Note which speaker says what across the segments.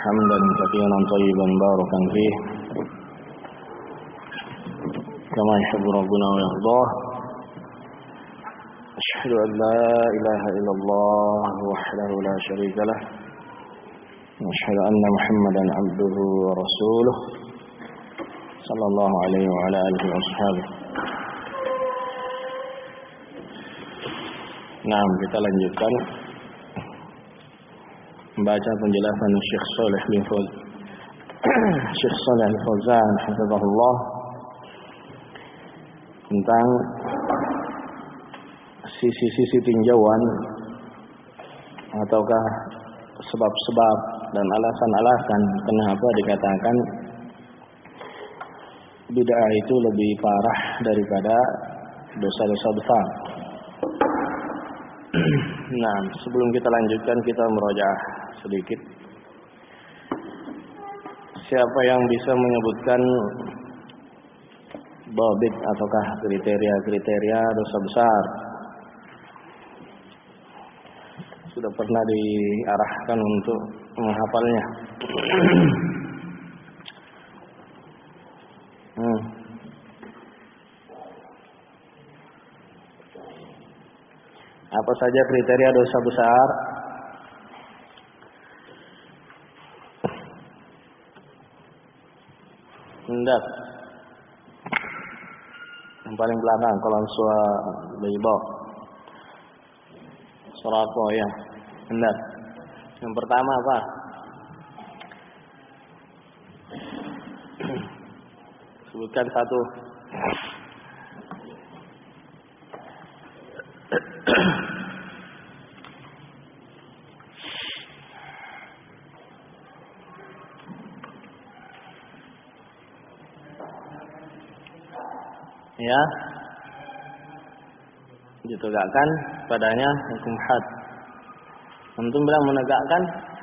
Speaker 1: حمدا كثيرا طيبا باركا فيه كما يحب ربنا ويرضاه. أشهد أن لا إله إلا الله وحده لا شريك له، وأشهد أن محمدا عبده ورسوله صلى الله عليه وعلى آله وأصحابه. Nah, kita lanjutkan membaca penjelasan Syekh Shalih bin Fauzan hafizahullah tentang sisi-sisi tinjauan ataukah sebab-sebab dan alasan-alasan kenapa dikatakan bid'ah itu lebih parah daripada dosa-dosa besar. Nah, sebelum kita lanjutkan, kita merojaah sedikit. Siapa yang bisa menyebutkan dhabit ataukah kriteria-kriteria dosa besar? Sudah pernah diarahkan untuk menghafalnya. Apa saja kriteria dosa besar? Hendak yang paling belakang kalau suara bayi-bawa suara apa ya? Hendak yang pertama apa? Sebutkan satu. Ya, ditegakkan padanya hukum had. Antum bilang menegakkan,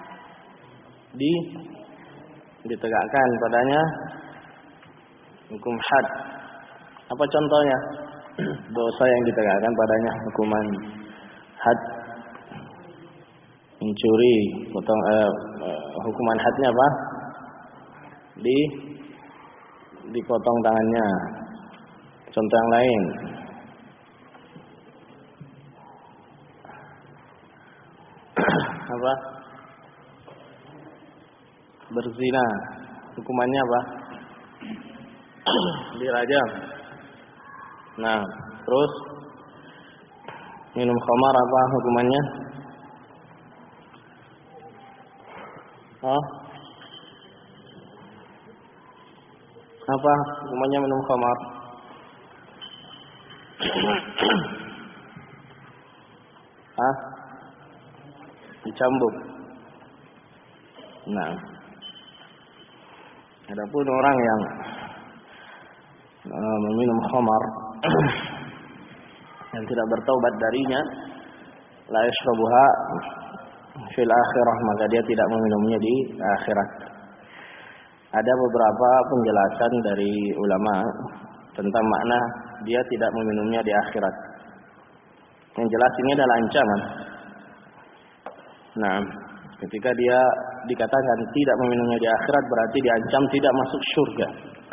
Speaker 1: ditegakkan padanya hukum had. Apa contohnya? Dosa yang ditegakkan padanya hukuman had. Mencuri, hukuman hadnya apa? Dipotong tangannya. Contoh yang lain, apa? Berzina, hukumannya apa? Dirajam. Nah, terus minum khamar apa hukumannya? Apa hukumannya minum khamar? Dicambuk. Nah, adapun orang yang meminum khamar yang tidak bertaubat darinya, la yashrabuha fil akhirah, maka dia tidak meminumnya di akhirat. Ada beberapa penjelasan dari ulama tentang makna dia tidak meminumnya di akhirat. Yang jelas ini adalah ancaman. Nah, ketika dia dikatakan tidak meminumnya di akhirat, berarti diancam tidak masuk surga.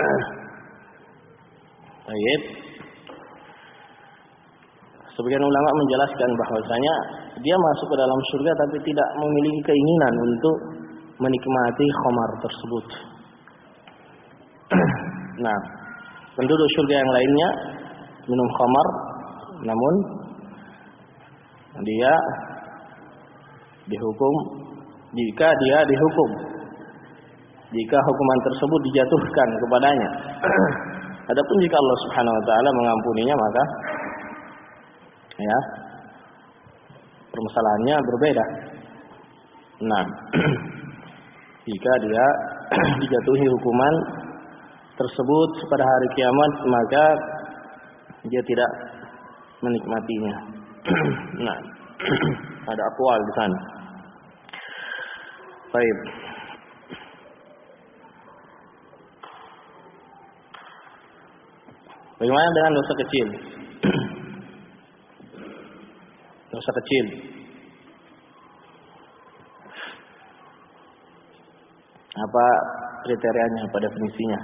Speaker 1: Baik. Sebagian ulama menjelaskan bahwasanya dia masuk ke dalam surga tapi tidak memiliki keinginan untuk menikmati khamar tersebut. Nah, penduduk surga yang lainnya minum khamar, namun dia dihukum jika hukuman tersebut dijatuhkan kepadanya. Adapun jika Allah Subhanahu wa taala mengampuninya, maka ya permasalahannya berbeda. Nah, jika dia dijatuhi hukuman tersebut pada hari kiamat, maka dia tidak menikmatinya. Nah, ada aqwal di sana. Baik. Bagaimana dengan dosa kecil? Dosa kecil. Apa kriterianya, apa definisinya?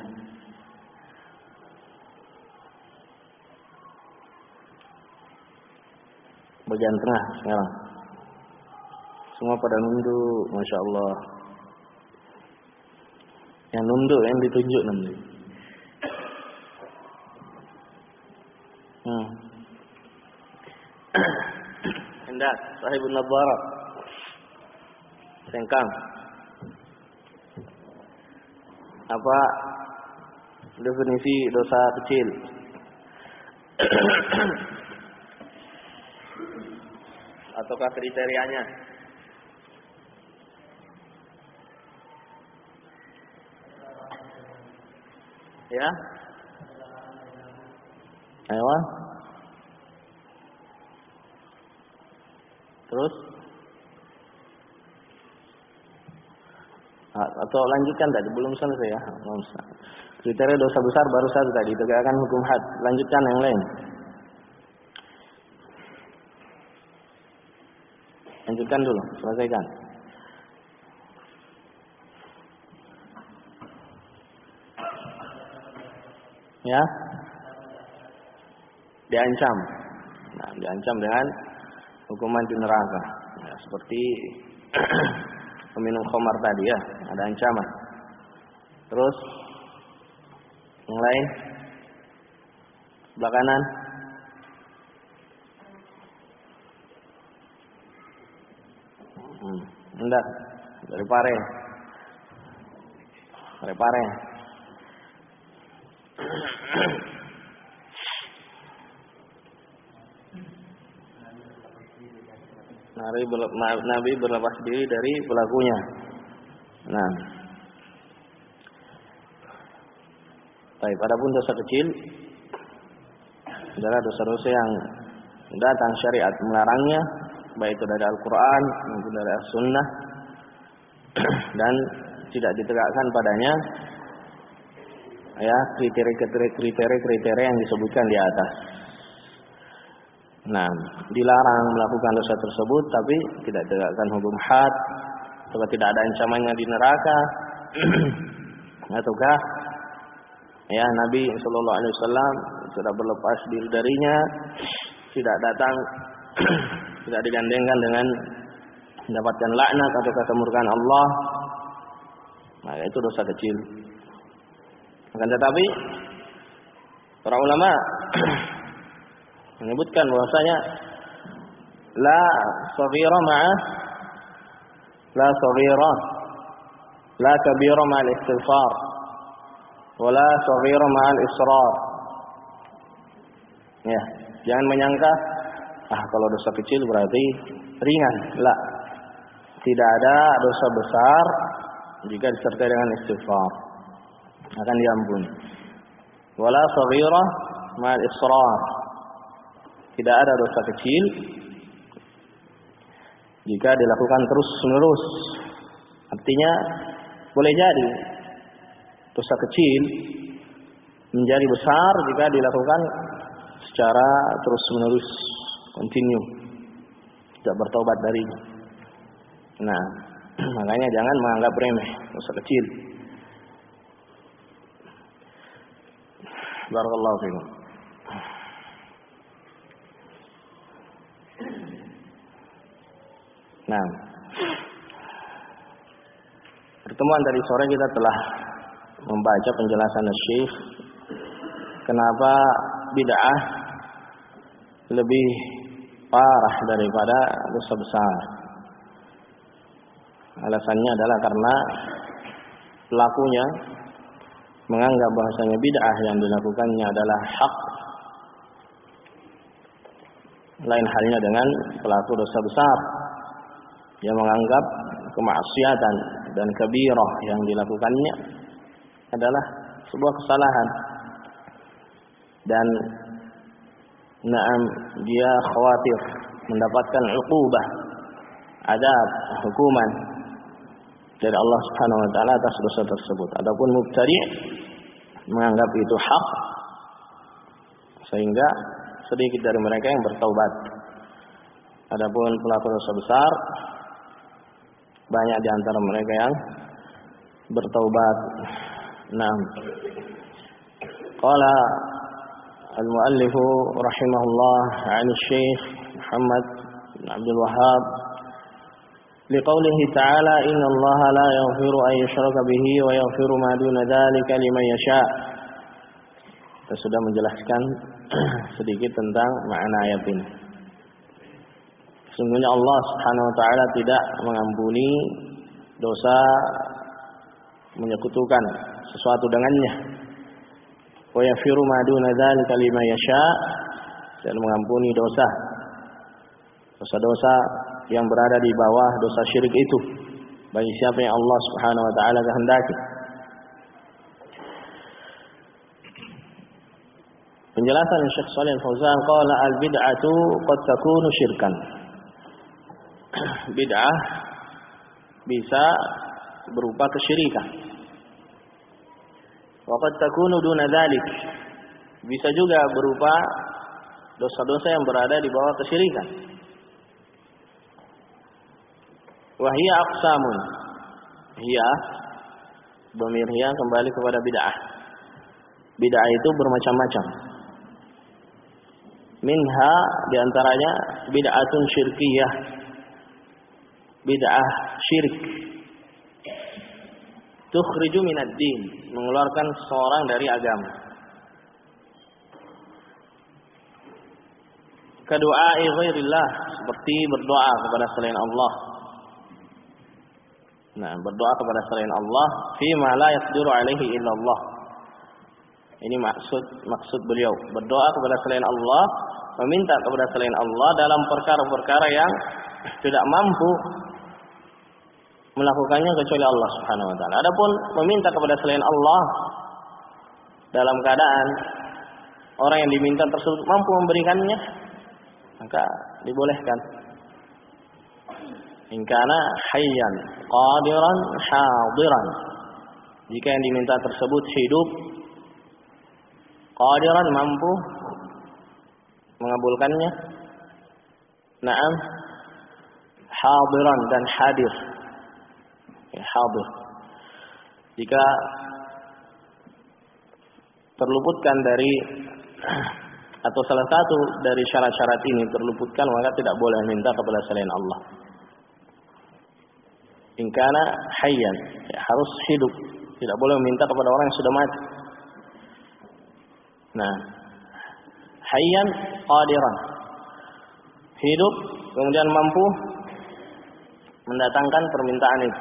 Speaker 1: Bagian tengah sekarang. Semua pada nunduk, Masya Allah. Yang nunduk yang ditunjuk nanti. Hendak, sahibun nadharat. Sengkang. Apa definisi dosa kecil? Ataukah kriterianya? Ya? Ayo. Terus? Atau lanjutkan tadi, belum selesai ya? Kriteria dosa besar baru satu tadi, tegakkan hukum had. Lanjutkan yang lain. Lanjutkan dulu, selesaikan. Ya? Diancam. Nah, diancam dengan hukuman di neraka. Ya, seperti peminum khamar tadi ya, ada ancaman. Terus yang lain? Sebelah kanan. Enggak, dari pare. Dari pare. Nabi berlepas diri dari pelakunya. Nah, baik. Adapun dosa kecil adalah dosa-dosa yang datang syariat melarangnya, baik itu dari Al-Quran maupun dari As-Sunnah, dan tidak ditegakkan padanya ya kriteria yang disebutkan di atas. Nah, dilarang melakukan dosa tersebut, tapi tidak tegakkan hukum had, atau tidak ada ancamannya di neraka, ataukah ya Nabi Shallallahu Alaihi Wasallam sudah berlepas diri darinya, tidak datang, tidak digandengkan dengan mendapatkan laknat atau kemurkaan Allah, maka itu dosa kecil. Akan tetapi para ulama menyebutkan bahwasanya la saghira ma'a la saghira la kabira ma'al istighfar wa la saghira ma'al israr. Ya, jangan menyangka kalau dosa kecil berarti ringan. La, tidak ada dosa besar jika disertai dengan istighfar akan diampuni. Wala saghira ma'al israr. Tidak ada dosa kecil jika dilakukan terus-menerus. Artinya boleh jadi dosa kecil menjadi besar jika dilakukan secara terus-menerus, continue, tidak bertobat darinya. Nah, makanya jangan menganggap remeh dosa kecil. Barakallahu fiikum. Nah, pertemuan tadi sore kita telah membaca penjelasan Syekh kenapa bid'ah lebih parah daripada dosa besar. Alasannya adalah karena pelakunya menganggap bahasanya bid'ah yang dilakukannya adalah hak. Lain halnya dengan pelaku dosa besar yang menganggap kemaksiatan dan kabirah yang dilakukannya adalah sebuah kesalahan, dan dia khawatir mendapatkan uqubah, adab, hukuman dari Allah Subhanahu wa taala atas dosa tersebut. Adapun mubtadi' menganggap itu hak, sehingga sedikit dari mereka yang bertaubat. Adapun pelaku dosa besar, banyak di antara mereka yang bertaubat. Naam. Qala al-muallif rahimahullah 'an Syekh Muhammad bin Abdul Wahhab liqaulihi ta'ala innallaha la yaghfiru an yushraka bihi wa yaghfiru ma duna dzalika liman yasha'. Kita sudah menjelaskan sedikit tentang makna ayat ini. Sesungguhnya Allah Subhanahu wa taala tidak mengampuni dosa menyekutukan sesuatu dengannya. Wa yaghfiru ma duna dzalika liman yasha', dan mengampuni dosa-dosa yang berada di bawah dosa syirik itu bagi siapa yang Allah Subhanahu wa taala kehendaki. Penjelasan Syekh Shalih Al-Fauzan, qala al-bid'atu qad takunu syirkan. Bid'ah bisa berupa kesyirikan. Wa qad takunu duna dzalik. Bisa juga berupa dosa-dosa yang berada di bawah kesyirikan. Wa hiya aqsamun. Hiya dhamir hiya kembali kepada bid'ah. Bid'ah itu bermacam-macam. Minha diantaranya bid'atun syirkiyah, bid'ah syirik, tukhriju minad din, mengeluarkan seseorang dari agama. Kadu'ai ghairillah, seperti berdoa kepada selain Allah. Nah, berdoa kepada selain Allah fi ma la yaqdiru alaihi illallah. Ini maksud beliau, berdoa kepada selain Allah, meminta kepada selain Allah dalam perkara-perkara yang tidak mampu melakukannya kecuali Allah Subhanahu wa taala. Adapun meminta kepada selain Allah dalam keadaan orang yang diminta tersebut mampu memberikannya, maka dibolehkan. In kana hayyan qadiran hadiran. Jika yang diminta tersebut hidup, qadiran mampu mengabulkannya, na'am, hadiran dan hadir. Ya, hadir. Jika terluputkan dari atau salah satu dari syarat-syarat ini terluputkan, maka tidak boleh minta kepada selain Allah. In kana hayyan, ya, harus hidup, tidak boleh meminta kepada orang yang sudah mati. Nah, hayyan qadiran, hidup kemudian mampu mendatangkan permintaan itu.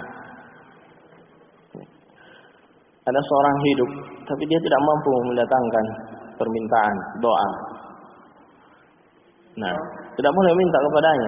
Speaker 1: Ada seorang hidup tapi dia tidak mampu mendatangkan permintaan doa. Nah, tidak boleh minta kepadanya.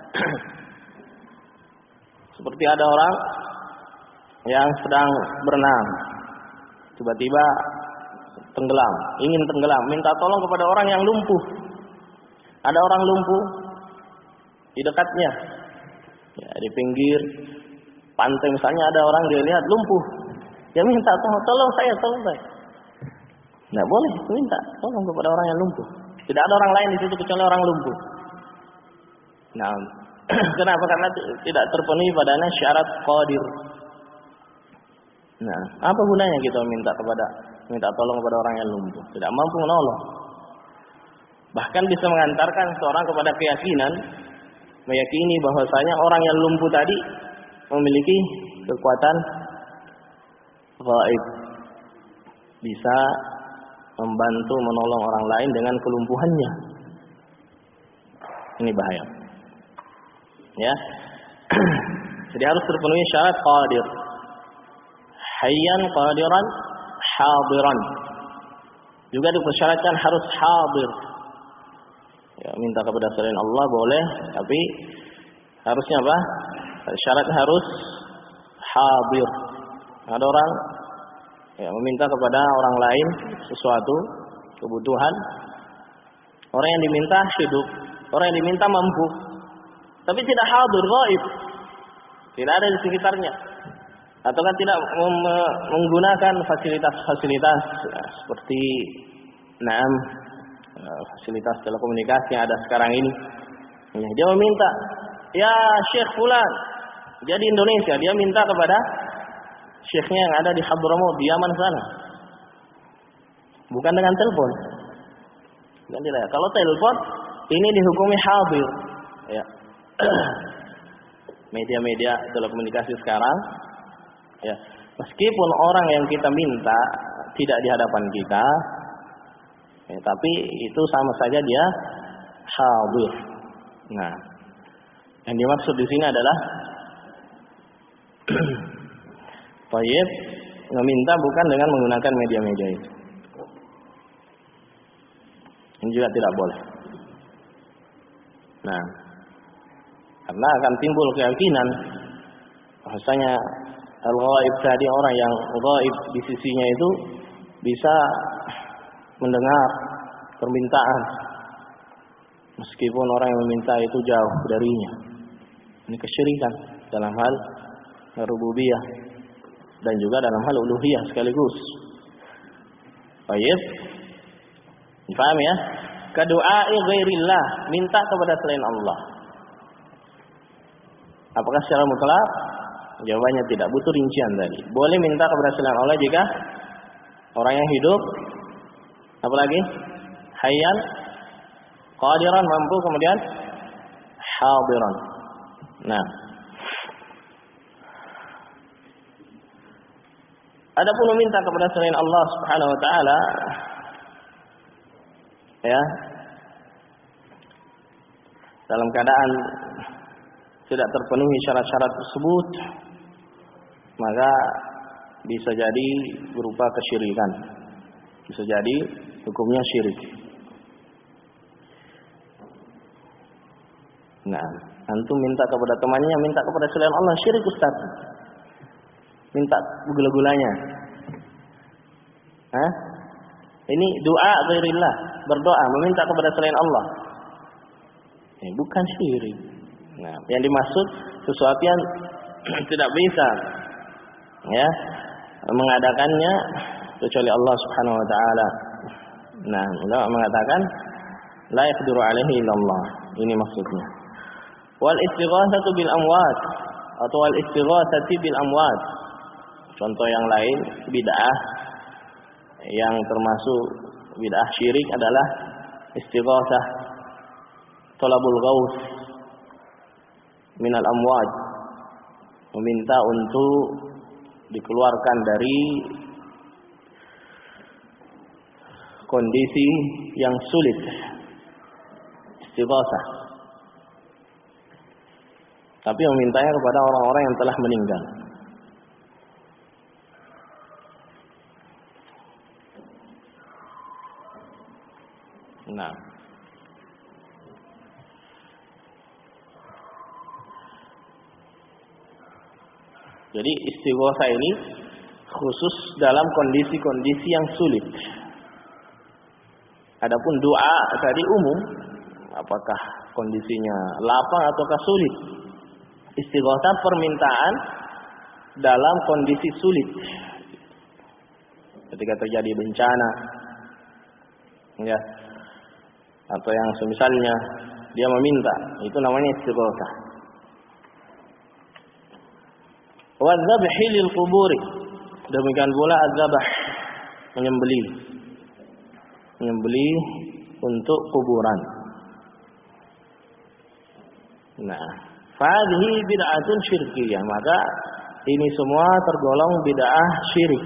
Speaker 1: Seperti ada orang yang sedang berenang, tiba-tiba tenggelam, ingin tenggelam, minta tolong kepada orang yang lumpuh. Ada orang lumpuh di dekatnya, ya, di pinggir pantai misalnya ada orang dia lihat lumpuh, dia minta tolong saya. Tidak boleh minta tolong kepada orang yang lumpuh. Tidak ada orang lain di situ kecuali orang lumpuh. Nah, kenapa? Karena tidak terpenuhi padanya syarat qadir. Nah, apa gunanya kita minta tolong kepada orang yang lumpuh, tidak mampu menolong? Bahkan bisa mengantarkan seorang kepada keyakinan, meyakini bahwasanya orang yang lumpuh tadi memiliki kekuatan gaib, bisa membantu menolong orang lain dengan kelumpuhannya. Ini bahaya. Ya. Jadi harus terpenuhi syarat qadir. Hayyan qadiran hadiran. Juga dipersyaratkan harus hadir. Ya, minta kepada selain Allah boleh, tapi harusnya apa? Syaratnya harus hadir. Ada orang ya, meminta kepada orang lain sesuatu kebutuhan. Orang yang diminta hidup, orang yang diminta mampu, tapi tidak hadir, gaib, tidak ada di sekitarnya, atau kan tidak menggunakan fasilitas-fasilitas seperti fasilitas telekomunikasi yang ada sekarang ini. Ya, dia meminta, ya Syekh Fulan, dia di Indonesia, dia minta kepada syekhnya yang ada di Hadramaut, di Yaman sana. Bukan dengan telepon. Bukan tidak. Kalau telepon ini dihukumi hadir. Ya. Media-media telekomunikasi sekarang, ya, meskipun orang yang kita minta tidak di hadapan kita, ya, tapi itu sama saja dia hadir. Nah, yang dimaksud di sini adalah Tayyib meminta bukan dengan menggunakan media-media itu. Ini juga tidak boleh. Nah, karena akan timbul keyakinan bahwasanya al-ghaib tadi, orang yang ghaib di sisinya itu bisa mendengar permintaan meskipun orang yang meminta itu jauh darinya. Ini kesyirikan dalam hal rububiyah dan juga dalam hal uluhiyah sekaligus. Baik. Difahami ya? Kadu'ai ghairillah, minta kepada selain Allah. Apakah secara mutlak? Jawabannya tidak, butuh rincian tadi. Boleh minta kepada selain Allah jika orang yang hidup, apalagi hayyan, qadiran, mampu, kemudian hadiran. Nah, adapun meminta kepada selain Allah Subhanahu wa taala, ya, dalam keadaan tidak terpenuhi syarat-syarat tersebut, maka bisa jadi berupa kesyirikan. Bisa jadi hukumnya syirik. Nah, antum minta kepada temannya, minta kepada selain Allah, syirik Ustaz. Minta gula-gulanya. Hah? Ini doa ghairillah, berdoa meminta kepada selain Allah. Ini bukan syirik. Nah, yang dimaksud sesuatu yang tidak bisa, ya, mengadakannya kecuali Allah Subhanahu wa taala. Nah, ulama mengatakan la yaqdiru alaihi illallah. Ini maksudnya. Wal istighatsatu bil amwat atau wal istighatsati bil amwat. Contoh yang lain bid'ah yang termasuk bid'ah syirik adalah istighatsah talabul ghaus minal amwat, meminta untuk dikeluarkan dari kondisi yang sulit. Istighatsah. Tapi memintanya kepada orang-orang yang telah meninggal. Nah, jadi istighatsah ini khusus dalam kondisi-kondisi yang sulit. Adapun doa tadi umum, apakah kondisinya lapang ataukah sulit. Istighatsah permintaan dalam kondisi sulit. Ketika terjadi bencana, ya, atau yang semisalnya dia meminta, itu namanya istighatsah. Wa dzabhi lil quburi, demikian pula adzabah, menyembelih untuk kuburan. Nah, fadhihi bid'atun syirkiyah, maka ini semua tergolong bid'ah syirik.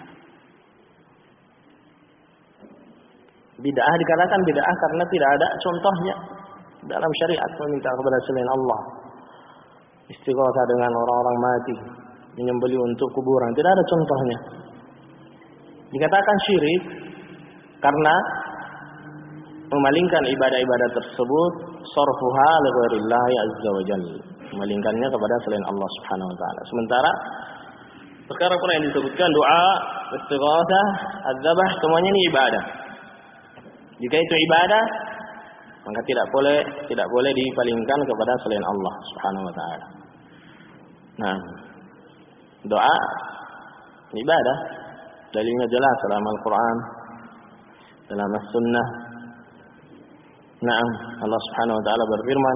Speaker 1: Bid'ah dikatakan bid'ah karena tidak ada contohnya dalam syariat meminta kepada selain Allah. Istighatsah dengan orang-orang mati, menyembelih untuk kuburan, tidak ada contohnya. Dikatakan syirik karena memalingkan ibadah-ibadah tersebut sarfuha li ghairillah azza wa jalla, memalingkannya kepada selain Allah Subhanahu wa taala. Sementara perkara-perkara yang disebutkan doa, istighatsah, adzabah, semuanya ini ibadah. Jika itu ibadah, maka tidak boleh dipalingkan kepada selain Allah Subhanahu wa taala. Nah, doa ibadah, dalilnya jelas dalam Al-Qur'an, dalam As-Sunnah. Naam, Allah Subhanahu wa taala berfirman,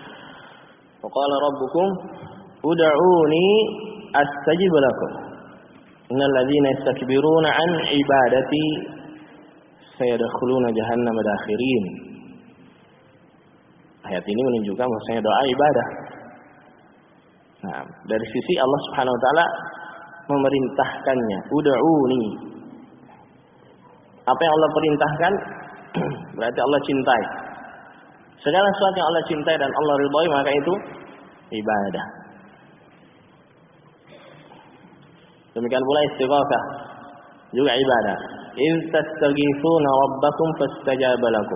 Speaker 1: "Wa qala rabbukum ud'uuni astajib lakum." innal ladzina yastakbiruna an ibadati sayadkhuluna jahannam dakhirin. Ayat ini menunjukkan bahwasanya doa ibadah. Nah, dari sisi Allah Subhanahu wa taala memerintahkannya, ud'uni. Apa yang Allah perintahkan berarti Allah cintai. Segala sesuatu yang Allah cintai dan Allah ridhai maka itu ibadah. Demikian pula istighatsah juga ibadah. In tastaghithuna rabbakum fastajaba lakum.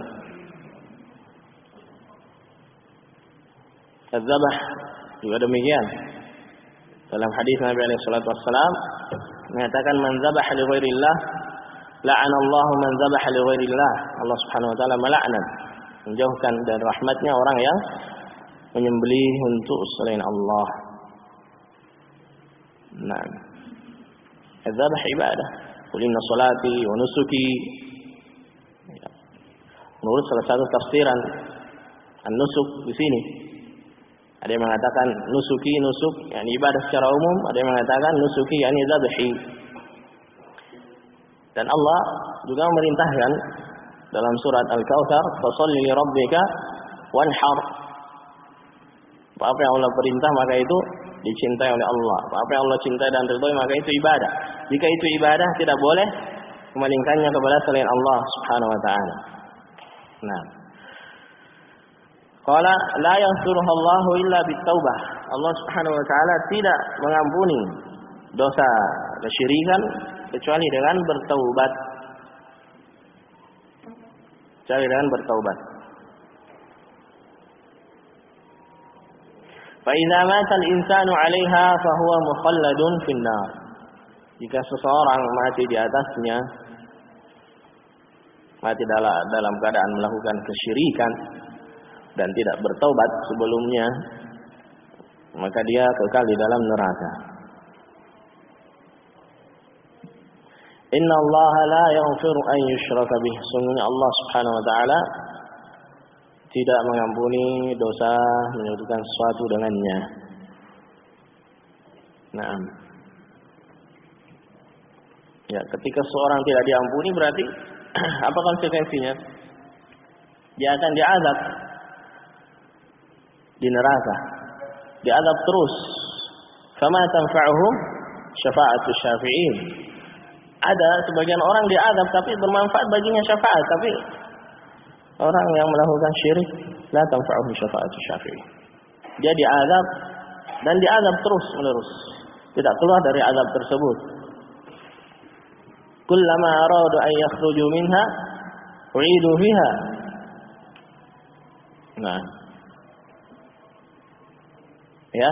Speaker 1: Az-zabh juga demikian. Dalam hadis Nabi alaihi salatu wassalam mengatakan man zabaha li ghairillah la'anallahu man zabaha li ghairillah. Allah Subhanahu wa taala melaknat, menjauhkan dari rahmatnya orang yang menyembelih untuk selain Allah. Nah, az-zabh ibadah. Qul inna salati wa nusuki. Menurut salah satu tafsiran an-nusuk di sini, ada yang mengatakan nusuki, nusuk yakni ibadah secara umum, ada yang mengatakan nusuki yakni zabhi. Dan Allah juga memerintahkan dalam surat Al-Kautsar, "Fasholli li rabbika wanhar." Apa yang Allah perintah maka itu dicintai oleh Allah. Apa yang Allah cintai dan ridhai maka itu ibadah. Jika itu ibadah tidak boleh memalingkannya kepada selain Allah Subhanahu wa taala. Nah, qala la yaghfiruhu Allahu illa bitaubah. Allah Subhanahu wa taala tidak mengampuni dosa kesyirikan kecuali dengan bertaubat. Kecuali dengan bertaubat. Fa idza mata al-insanu 'alaiha fa huwa mukhalladun fin nar. Jika seseorang mati di atasnya, mati dalam keadaan melakukan kesyirikan dan tidak bertaubat sebelumnya, maka dia kekal di dalam neraka. Inna Allah la yaghfiru an yushraka bih. Sungguhnya Allah Subhanahu wa taala tidak mengampuni dosa menyekutukan sesuatu dengannya. Nah, ya, ketika seorang tidak diampuni berarti apa konsekuensinya? Dia akan diazab di neraka, diazab terus. Fama tanfa'uhum syafa'atu syafi'in. Ada sebagian orang diazab tapi bermanfaat baginya syafaat, tapi orang yang melakukan syirik la tanfa'uhum syafa'atu syafi'in. Dia diazab dan diazab terus menerus, tidak keluar dari azab tersebut. Kullama aradu an yakhruju minha u'idu fiha. Nah, ya.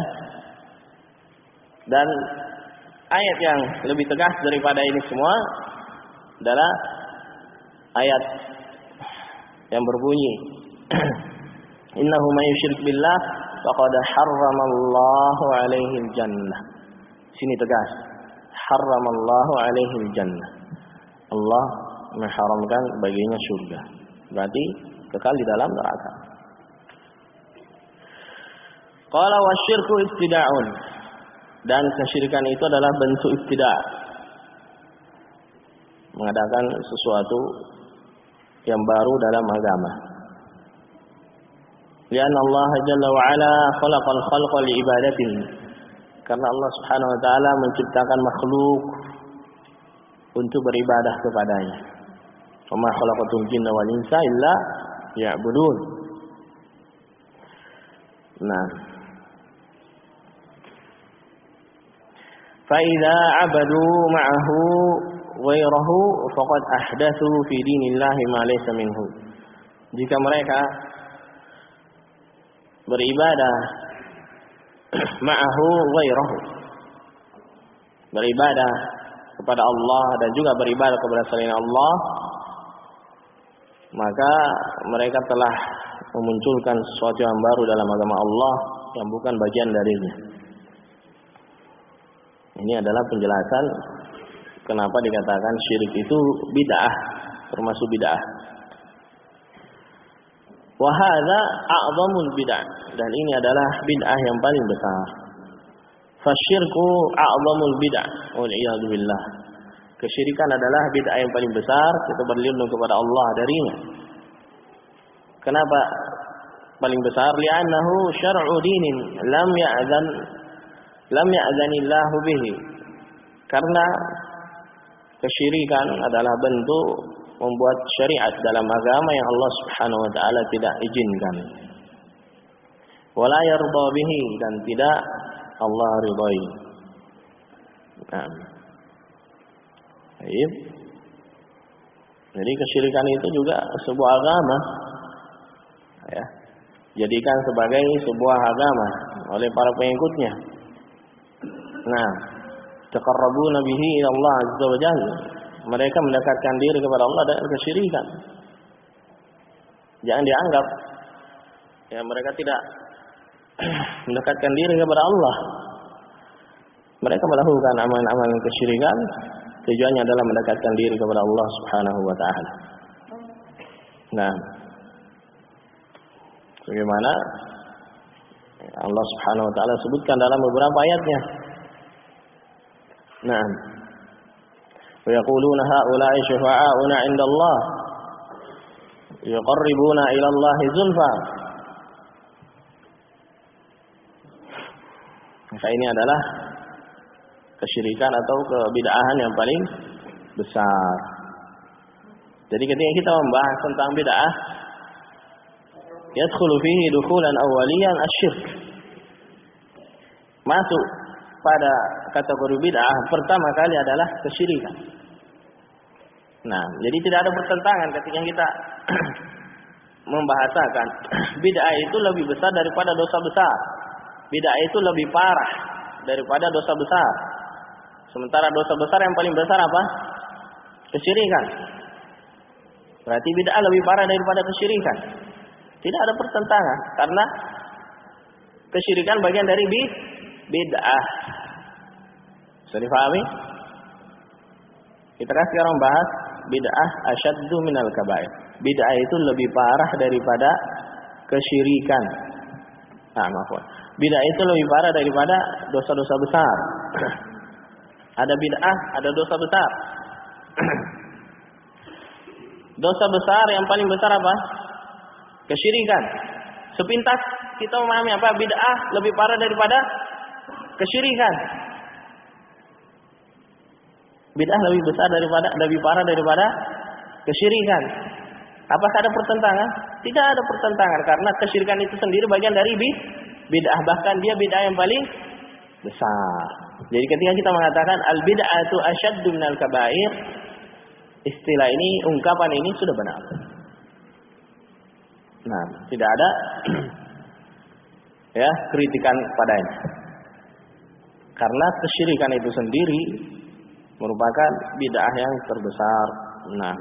Speaker 1: Dan ayat yang lebih tegas daripada ini semua adalah ayat yang berbunyi innahu may yusyrik billah faqad harramallahu alaihi jannah. Sini tegas, harramallahu alaihi jannah. Allah mengharamkan baginya surga. Berarti kekal di dalam neraka. Qala wasyirku ibtida'un. Dan kesyirikan itu adalah bentuk ibtida'. Mengadakan sesuatu yang baru dalam agama. Lianna Allah Jalla wa Ala khalaqal khalqa li ibadatihi. Karena Allah Subhanahu wa taala menciptakan makhluk untuk beribadah kepadanya. Wa ma khalaqatul jinna wal insa illa liya'budun. Nah, fa idza 'abadu ma'ahu ghairahu faqad ahdatsu fi dinillahi ma laysa minhu. Jika mereka beribadah ma'ahu ghairahu, beribadah kepada Allah dan juga beribadah kepada selain Allah, maka mereka telah memunculkan sesuatu yang baru dalam agama Allah yang bukan bagian darinya. Ini adalah penjelasan kenapa dikatakan syirik itu bid'ah, termasuk bid'ah. Wa hadza a'zamul bid'ah, dan ini adalah bid'ah yang paling besar. Fasyirku a'zamul bid'ah wal iyadu billah. Kesyirikan adalah bid'ah yang paling besar, kita berlindung kepada Allah darinya. Kenapa paling besar? Li'annahu syar'u dinin lam ya'zanillahu bihi. Karena kesyirikan adalah bentuk membuat syariat dalam agama yang Allah Subhanahu wa taala tidak izinkan. Wala yarda bihi, dan tidak Allah ridai. Nah. Baik. Jadi kesyirikan itu juga sebuah agama. Ya. Jadikan sebagai sebuah agama oleh para pengikutnya. Nah, taqarrabuna bihi ila Allah azza wa jalla. Mereka mendekatkan diri kepada Allah dengan kesyirikan. Jangan dianggap ya mereka tidak mendekatkan diri kepada Allah. Mereka melakukan amalan-amalan kesyirikan, tujuannya adalah mendekatkan diri kepada Allah Subhanahu wa taala. Nah, bagaimana Allah Subhanahu wa taala sebutkan dalam beberapa ayatnya. Nah, wa yaquluna haula'i syufa'auna 'inda Allah yuqarribuna ila Allah zulfa. Maka ini adalah kesyirikan atau kebid'ahan yang paling besar. Jadi ketika kita membahas tentang bid'ah, yadkhulu fihi dukhulan awwaliyan asyirk. Masuk pada kategori bid'ah pertama kali adalah kesyirikan. Nah, jadi tidak ada pertentangan ketika kita membahasakan bid'ah itu lebih besar daripada dosa besar. Bid'ah itu lebih parah daripada dosa besar. Sementara dosa besar yang paling besar apa? Kesyirikan. Berarti bid'ah lebih parah daripada kesyirikan. Tidak ada pertentangan karena kesyirikan bagian dari bid'ah. Bisa difahami? Kita kan sekarang bahas bid'ah asyaddu minal kabair. Bid'ah itu lebih parah daripada kesyirikan. Nah, maaf. Bid'ah itu lebih parah daripada dosa-dosa besar. Ada bid'ah, ada dosa besar. Dosa besar yang paling besar apa? Kesyirikan. Sepintas kita memahami apa? Bid'ah lebih parah daripada kesyirikan. Bid'ah lebih parah daripada kesyirikan. Apakah ada pertentangan? Tidak ada pertentangan karena kesyirikan itu sendiri bagian dari bid'ah, bahkan dia bid'ah yang paling besar. Jadi ketika kita mengatakan al-bid'atu asyaddu minal kabair, istilah ini, ungkapan ini sudah benar. Nah, tidak ada ya kritikan padanya. Karena kesyirikan itu sendiri merupakan bid'ah yang terbesar. Nah.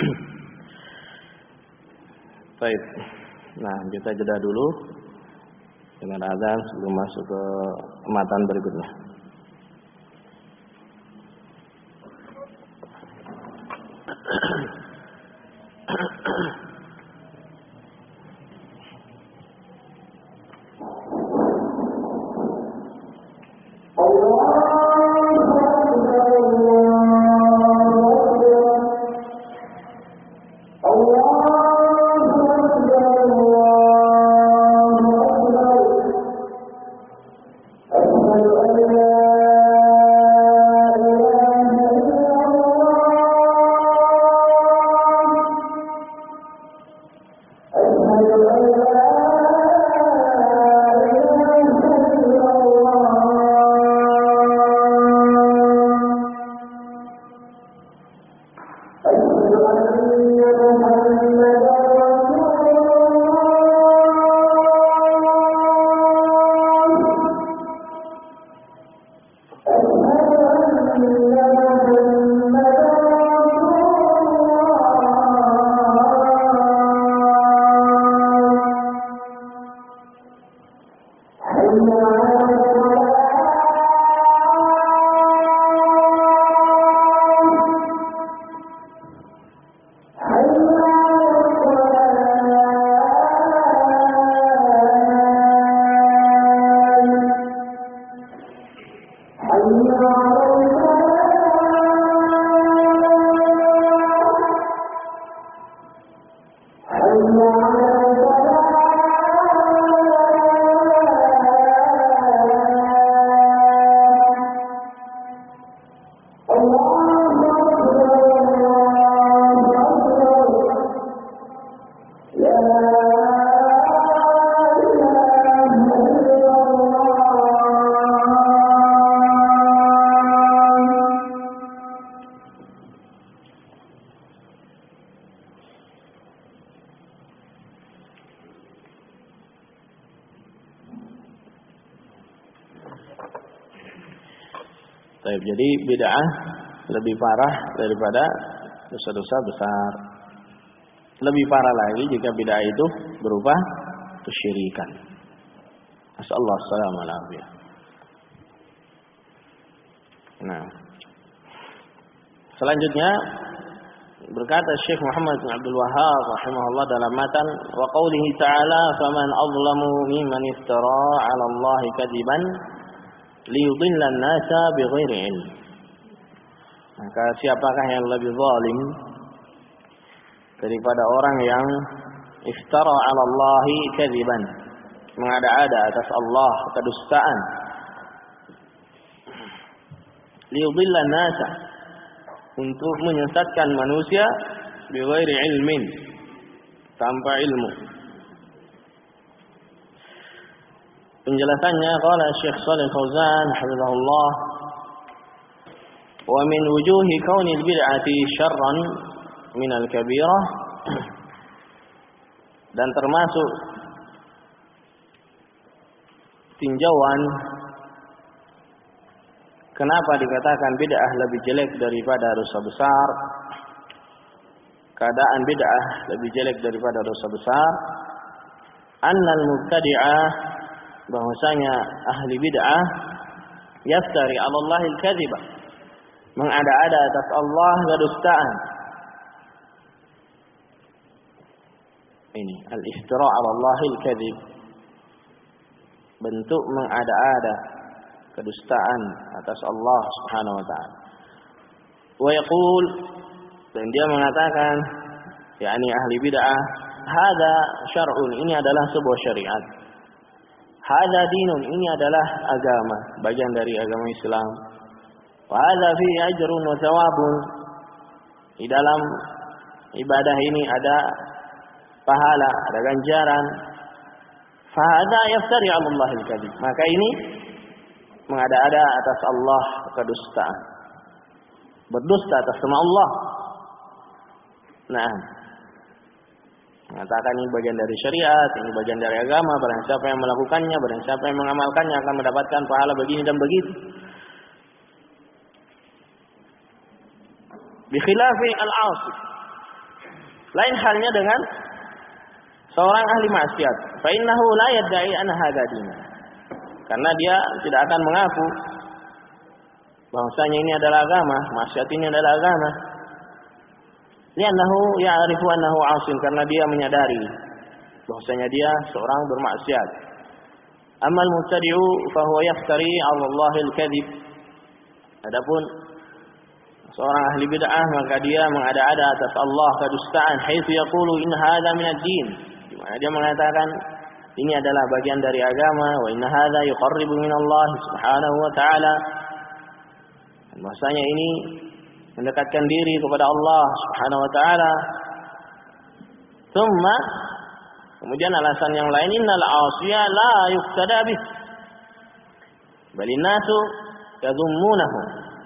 Speaker 1: Baik. Nah, kita jeda dulu dengan azan sebelum masuk ke matan berikutnya.
Speaker 2: أشهد أن لا
Speaker 1: Jadi bid'ah lebih parah daripada dosa-dosa besar. Lebih parah lagi jika bid'ah itu berupa kesyirikan. Nasallahu alaihi wasallam. Nah, selanjutnya berkata Syekh Muhammad bin Abdul Wahhab rahimahullah dalam matan wa qaulihi ta'ala faman azlamu mimman iftara 'ala Allahi kadiban liyudillan nasa bighairi ilm. Maka siapakah yang lebih zalim daripada orang yang iftara 'ala Allahi kadiban, mengada-ada atas Allah kedustaan, liyudillan nasa, untuk menyesatkan manusia bighairi ilmin, tanpa ilmu. Penjelasannya qala Syekh Shalih Fauzan hafizahullah, wa min wujuhi kauni al-bid'ati syarran min al-kabirah, dan termasuk tinjauan kenapa dikatakan bid'ah lebih jelek daripada dosa besar, keadaan bid'ah lebih jelek daripada dosa besar, annal mubtadi'ah, bahwasanya ahli bid'ah yaftari 'ala Allahil kadhiba, mengada-ada atas Allah kedustaan. Ini al-iftira 'ala Allahil kadhib, bentuk mengada-ada kedustaan atas Allah Subhanahu wa taala. Wa yaqul, dan dia mengatakan, yakni ahli bid'ah, hada syar'un, ini adalah sebuah syariat. Hada dinun, ini adalah agama, bagian dari agama Islam. Wa hadza fi ajrun wa thawabun, di dalam ibadah ini ada pahala, ada ganjaran. Fa hadza yaftari 'ala Allahil kadhib, maka ini mengada-ada atas Allah kedustaan, berdusta atas nama Allah. Nah, mengatakan ini bagian dari syariat, ini bagian dari agama, barang siapa yang melakukannya, barang siapa yang mengamalkannya akan mendapatkan pahala begini dan begitu. Bi khilafi al-'asi, lain halnya dengan seorang ahli maksiat, fa innahu la yad'i anna hadza din, karena dia tidak akan mengaku bahwasanya ini adalah agama, maksiat ini adalah agama. Li'annahu ya'rifu annahu 'asin, karena dia menyadari bahwasanya dia seorang bermaksiat. Ammal mubtadi'u fa huwa yaftari 'ala Allahil kadhib. Adapun seorang ahli bid'ah, maka dia mengada-ada atas Allah kedustaan, haitsu yaqulu in hadza min ad-din, di mana dia mengatakan ini adalah bagian dari agama, wa inna hadza yuqarribu min Allah Subhanahu wa taala. Bahwasanya ini mendekatkan diri kepada Allah Subhanahu wa taala. Tsumma, kemudian alasan yang lain, innal 'asiya la yuqtada bih, bal innasu yadhummunahu.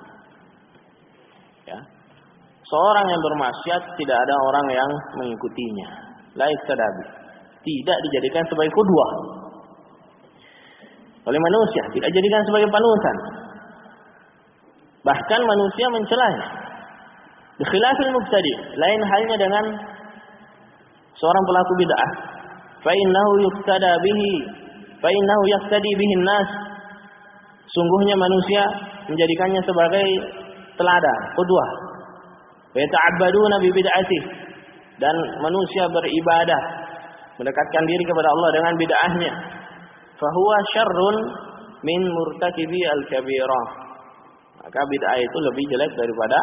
Speaker 1: Ya. Seorang yang bermaksiat tidak ada orang yang mengikutinya. La yuqtada bih, tidak dijadikan sebagai qudwah oleh manusia, tidak dijadikan sebagai panutan. Bahkan manusia mencelanya. Bikhilafil mubtadi', lain halnya dengan seorang pelaku bid'ah. Fa innahu yuqtada bihi, fa innahu yaqtadi bihi an-nas. Sungguhnya manusia menjadikannya sebagai teladan, qudwah. Wa yata'abbaduna bi bid'atihi, dan manusia beribadah, mendekatkan diri kepada Allah dengan bid'ahnya. Fa huwa syarrun min murtakibi al-kabirah, Maka bid'ah itu lebih jelek daripada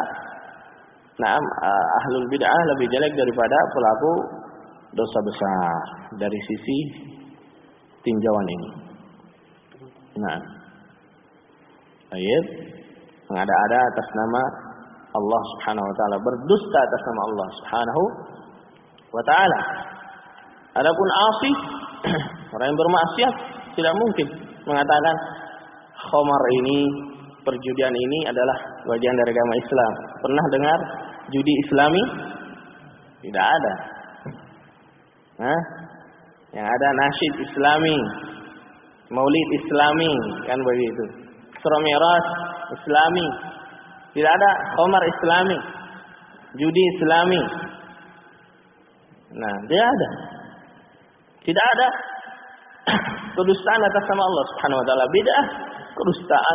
Speaker 1: ahlul bid'ah lebih jelek daripada pelaku dosa besar dari sisi tinjauan ini. Nah, baik, mengada-ada atas nama Allah Subhanahu wa taala, berdusta atas nama Allah Subhanahu wa taala. Adapun asih, orang yang bermaksiat tidak mungkin mengatakan khamar ini, perjudian ini adalah bagian dari agama Islam. Pernah dengar judi Islami? Tidak ada. Yang ada nasyid Islami, maulid Islami, kan begitu. Isra Mi'raj Islami. Tidak ada khamar Islami, judi Islami. Nah, tidak ada. Tidak ada kedustaan atas nama Allah Subhanahu wa taala. Bid'ah, kedustaan.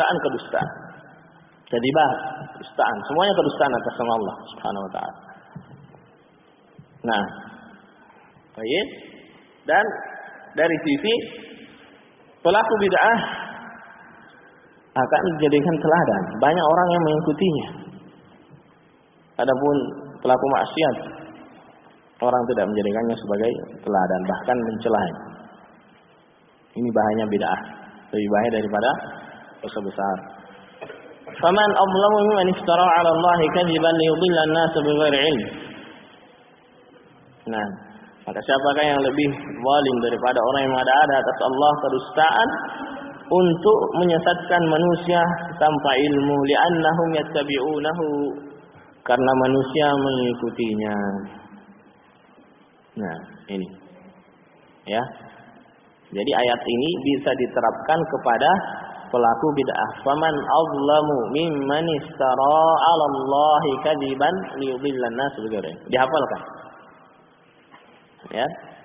Speaker 1: Kadzibah, kedustaan. Semuanya kedustaan atas nama Allah Subhanahu wa taala. Nah, baik. Dan dari sisi pelaku bid'ah akan dijadikan teladan. Banyak orang yang mengikutinya. Adapun pelaku maksiat, orang tidak menjadikannya sebagai teladan, bahkan mencelanya. Ini bahayanya bid'ah. Lebih bahaya daripada dosa besar. Faman adlamu mimman iftara 'ala Allahi kadziban liyudilla an-nas bighairi 'ilm. Nah, maka siapakah yang lebih zalim daripada orang yang mengada-ada atas Allah kedustaan untuk menyesatkan manusia tanpa ilmu, li'annahum yattabi'unahu, karena manusia mengikutinya. Nah, ini. Ya. Jadi ayat ini bisa diterapkan kepada pelaku bid'ah. Faman azlamu mimman istara 'ala Allahi kadziban liyudillan nas bighairi. Dihafalkan. Ya.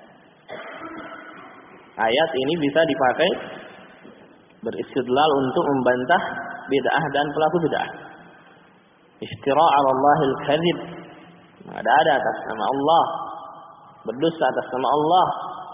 Speaker 1: Ayat ini bisa dipakai beristidlal untuk membantah bid'ah dan pelaku bid'ah. Istira 'ala Allahil kadzib. Ada atas nama Allah, berdusta atas nama Allah.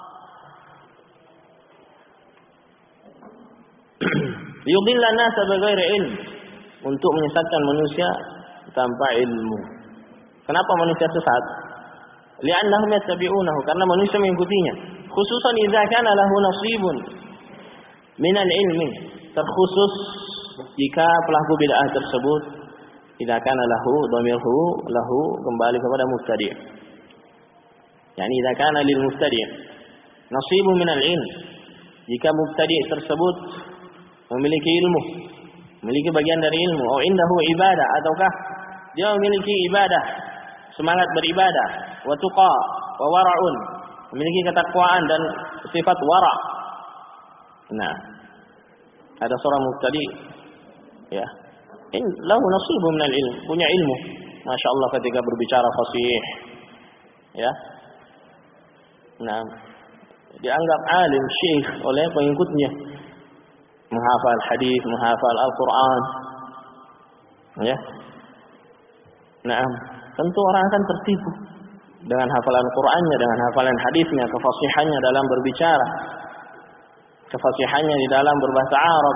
Speaker 1: Yudillan nas bighairi ilm, untuk menyesatkan manusia tanpa ilmu. Kenapa manusia sesat? Li'annahum yattabi'unahu, karena manusia mengikutinya. Khususan idza kana lahu nasibun minal ilmi, terkhusus jika pelaku bid'ah tersebut idza kana lahu dhamirhu lahu kembali kepada mubtadi'. Yani idza kana lil mubtadi' nasibun minal ilm, jika mubtadi' tersebut memiliki ilmu, memiliki bagian dari ilmu, atau indahu ibadah, ataukah dia memiliki ibadah, semangat beribadah, wa tuqa wa wara'un, memiliki ketakwaan dan sifat wara'. Nah, ada seorang mubtadi, ya, lahu nasibun minal ilm, punya ilmu, masya Allah ketika berbicara fasih, ya. Nah, dianggap alim, syekh oleh pengikutnya, menghafal hadis, menghafal Al-Quran, ya. Nah, tentu orang akan tertipu dengan hafalan Qurannya, dengan hafalan hadisnya, kefasihannya dalam berbicara, kefasihannya di dalam berbahasa Arab.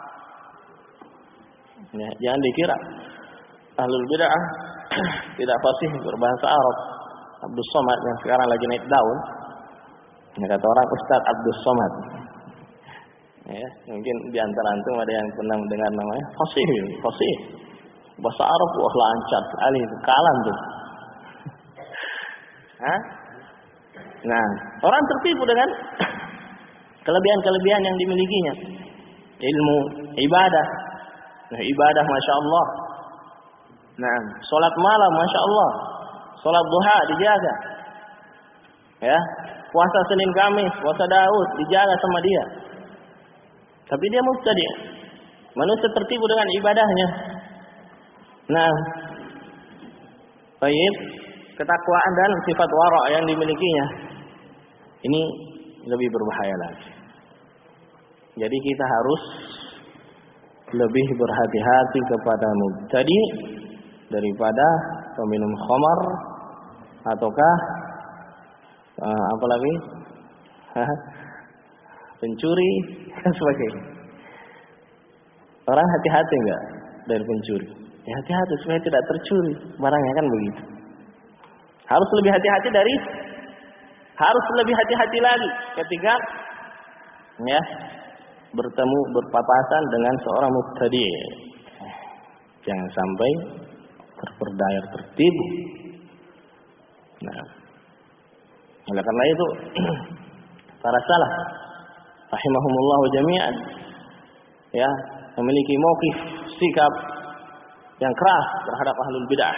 Speaker 1: Ya, jangan dikira ahlul bid'ah tidak fasih berbahasa Arab. Abdus Somad yang sekarang lagi naik daun, ini kata orang Ustaz Abdus Somad. Ya, mungkin di antara antum ada yang pernah mendengar namanya fasih. Bahasa Arab wah lancar sekali, kalam tuh. Hah? Nah, orang tertipu dengan kelebihan-kelebihan yang dimilikinya. Ilmu, ibadah. Nah, ibadah masya Allah. Nah, sholat malam masya Allah. Sholat duha dijaga. Ya, puasa Senin Kamis, puasa Daud dijaga sama dia. Tapi dia mubtadi'. Manusia tertipu dengan ibadahnya. Nah, baik, ketakwaan dan sifat wara' yang dimilikinya ini lebih berbahaya lagi. Jadi kita harus lebih berhati-hati kepada mubtadi' daripada peminum khamar ataukah apa lagi? Pencuri dan sebagainya. Orang hati-hati enggak dari pencuri. Ya hati-hati supaya tidak tercuri barangnya, kan begitu. Harus lebih hati-hati lagi ketika ya bertemu berpapasan dengan seorang mubtadi'. Jangan sampai terperdaya, tertipu. Nah, oleh karena itu para salaf rahimahumullah jami'an ya memiliki mauqif, sikap yang keras terhadap ahlul bid'ah.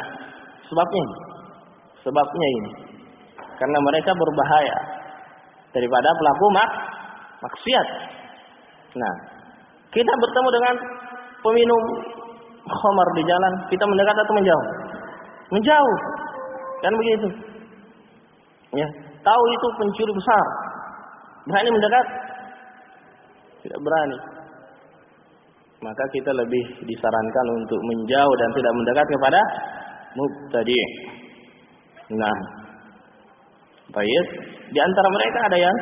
Speaker 1: Sebabnya ini karena mereka berbahaya daripada pelaku maksiat. Nah, kita bertemu dengan peminum khamar di jalan, kita mendekat atau menjauh? Menjauh. Kan begitu. Ya, tahu itu pencuri besar. Berani mendekat? Tidak berani. Maka kita lebih disarankan untuk menjauh dan tidak mendekat kepada mubtadi'. Nah, baik. Di antara mereka ada yang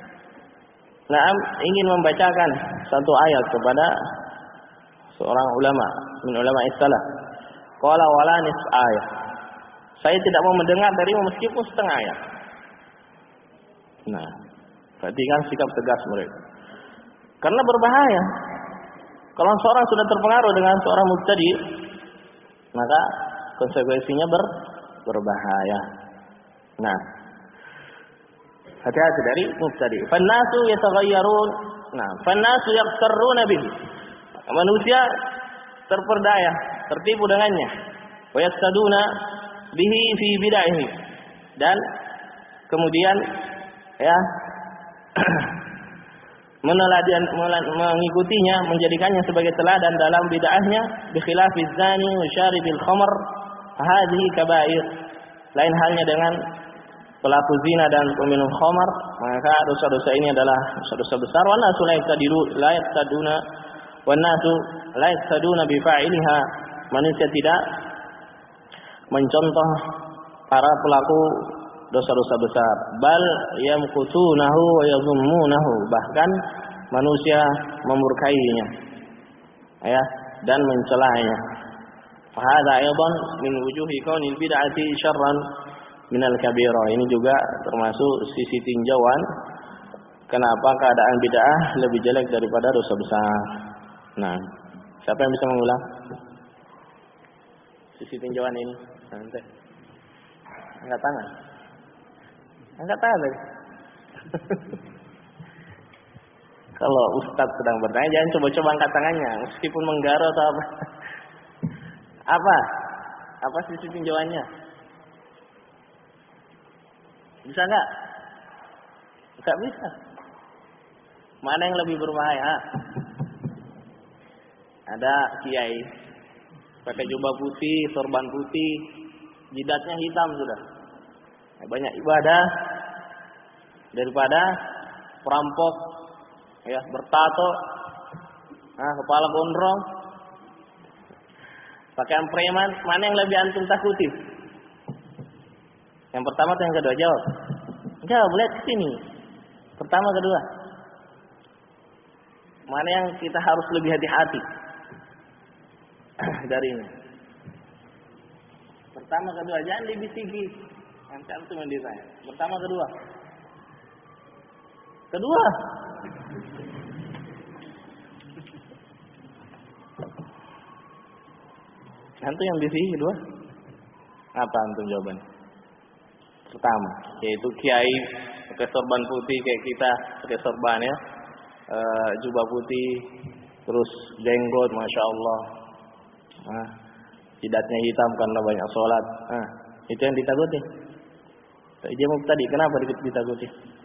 Speaker 1: ingin membacakan satu ayat kepada seorang ulama min ulama salaf. Qala wala nis ayat. Saya tidak mau mendengar darimu meskipun setengah ayat. Nah, perhatikan sikap tegas mereka. Karena berbahaya. Kalau seorang sudah terpengaruh dengan seorang mubtadi', maka konsekuensinya berbahaya. Nah, hati-hati dari mubtadi'. Fannasu yataghayyarun. Nah, fannasu yaqtarruna bihi. Manusia terperdaya, tertipu dengannya. Wa yaqtaduna bihi fi bid'ahi. Dan kemudian ya mengikutinya, menjadikannya sebagai teladan dalam bid'ahnya, bi khilafiz zani wa syaribil khamr, hadhihi kaba'ir. Lain halnya dengan pelaku zina dan peminum khamar, maka dosa-dosa ini adalah dosa-dosa besar. Wa nasu la yaqtaduna wa nasu la yaqtaduna bi fa'iliha. Manusia tidak mencontoh para pelaku dosa-dosa besar, bal yamqutunahu wa yadhummunahu, bahkan manusia memurkainya ya dan mencelanya. Fa hadza aidan min wujuhi kaunil bid'ati syarran minal kabira. Ini juga termasuk sisi tinjauan kenapa keadaan bid'ah lebih jelek daripada dosa besar. Nah, siapa yang bisa mengulang sisi tinjauan ini? Nanti angkat tangan. Angkat tangan tadi. Kalau ustaz sedang bertanya, jangan coba-coba angkat tangannya, meskipun menggara atau apa. Apa sisi tinjauannya? Bisa nggak? Nggak bisa. Mana yang lebih berbahaya? Ada kiai pakai jubah putih, sorban putih, jidatnya hitam sudah. Banyak ibadah daripada perampok ya bertato, kepala gondrong, pakaian preman. Mana yang lebih antum takuti? Yang pertama atau yang kedua? Jawab, lihat ke sini. Pertama, kedua. Mana yang kita harus lebih hati-hati dari ini? Pertama, kedua, jangan dibisiki. Nanti antum yang ditanya. Pertama, kedua. Kedua. Antum yang bisiki kedua. Apa antum jawabannya? Pertama, yaitu kiai pakai sorban putih kayak kita pakai sorban ya, jubah putih, terus jenggot, masya Allah, jidatnya hitam karena banyak sholat. Itu yang ditakuti. Dia mau tadi, kenapa ditakuti?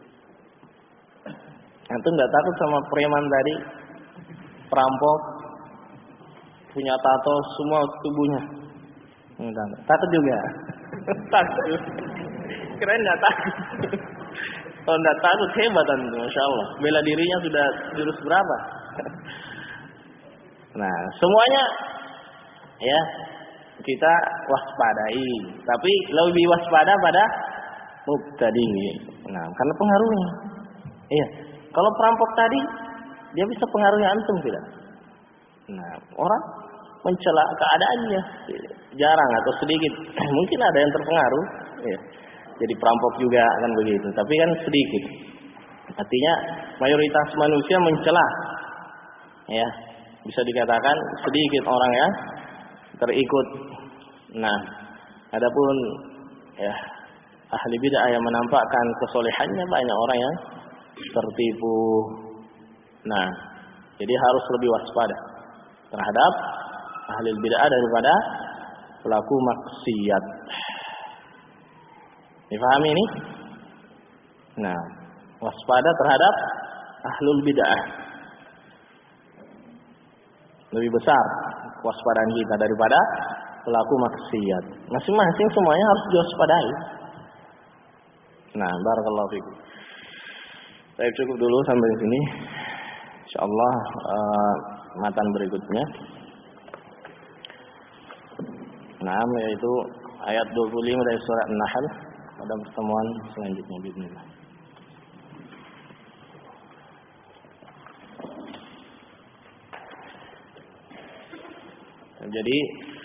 Speaker 1: Antum nggak takut sama preman tadi, perampok, punya tato semua tubuhnya? Takut juga. Takut. Keren nggak takut. Kalau nggak takut hebat antum, masya Allah. Bela dirinya sudah jurus berapa? Nah, semuanya ya kita waspadai, tapi lebih waspada pada mubtadi. Nah, karena pengaruhnya. Iya. Kalau perampok tadi dia bisa pengaruhi antum tidak? Nah, orang mencela keadaannya. Jarang atau sedikit. Mungkin ada yang terpengaruh, ya. Jadi perampok juga kan begitu. Tapi kan sedikit. Artinya mayoritas manusia mencela. Ya, bisa dikatakan sedikit orang yang terikut. Nah, adapun ya ahli bid'ah yang menampakkan kesolehannya, banyak orang yang tertipu. Nah, jadi harus lebih waspada terhadap ahli bid'ah daripada pelaku maksiat. Difahami ini? Nah, waspada terhadap ahlul bid'ah. Lebih besar kewaspadaan kita daripada pelaku maksiat. Masing-masing semuanya harus diwaspadai. Nah, barakallahu fikum. Saya cukup dulu sampai di sini. Insyaallah matan berikutnya. Nah, yaitu ayat 25 dari surat An-Nahl pada pertemuan selanjutnya bismillah. Jadi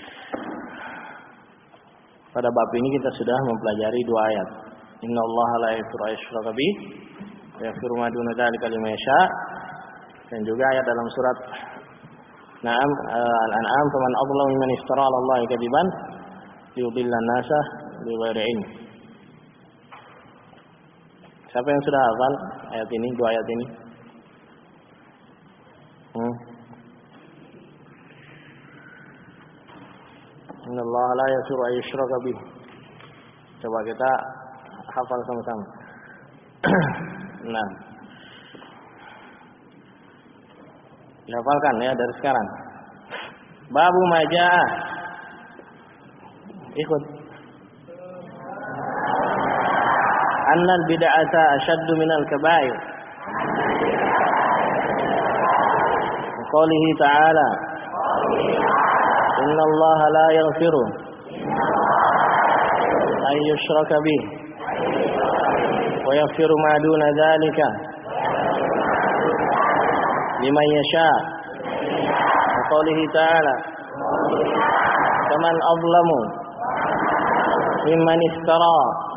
Speaker 1: pada bab ini kita sudah mempelajari dua ayat. Innallaha la yaghfiru an yushraka bihi wa yaghfiru ma duna dzalika liman yasha. Dan juga ayat dalam surat Al-An'am, "Faman adlamu mimman iftara 'ala Allahi kadziban liyudillan nasa bighairi ilm." Siapa yang sudah hafal ayat ini, dua ayat ini? Innallaha la yaghfiru an yushraka bihi. Coba kita hafal sama-sama. Nah, dihafalkan ya dari sekarang. Babu majaa. Ikut. Annal bid'ata ashaddu minal kaba'ir. Qaulihi ta'ala. Inna Allah la yaghfiru an yushraka bih wa yaghfiru ma duna dzalika liman yasha. Wa qaulihi ta'ala faman adlamu mimman iftara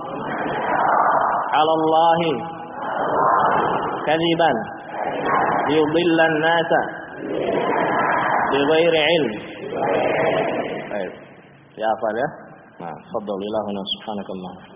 Speaker 1: 'ala Allahi kadziban liyudilla an-nasa bighairi 'ilm. Baik. Ya hafal ya. Nah, fadhilillah wa subhanakallah.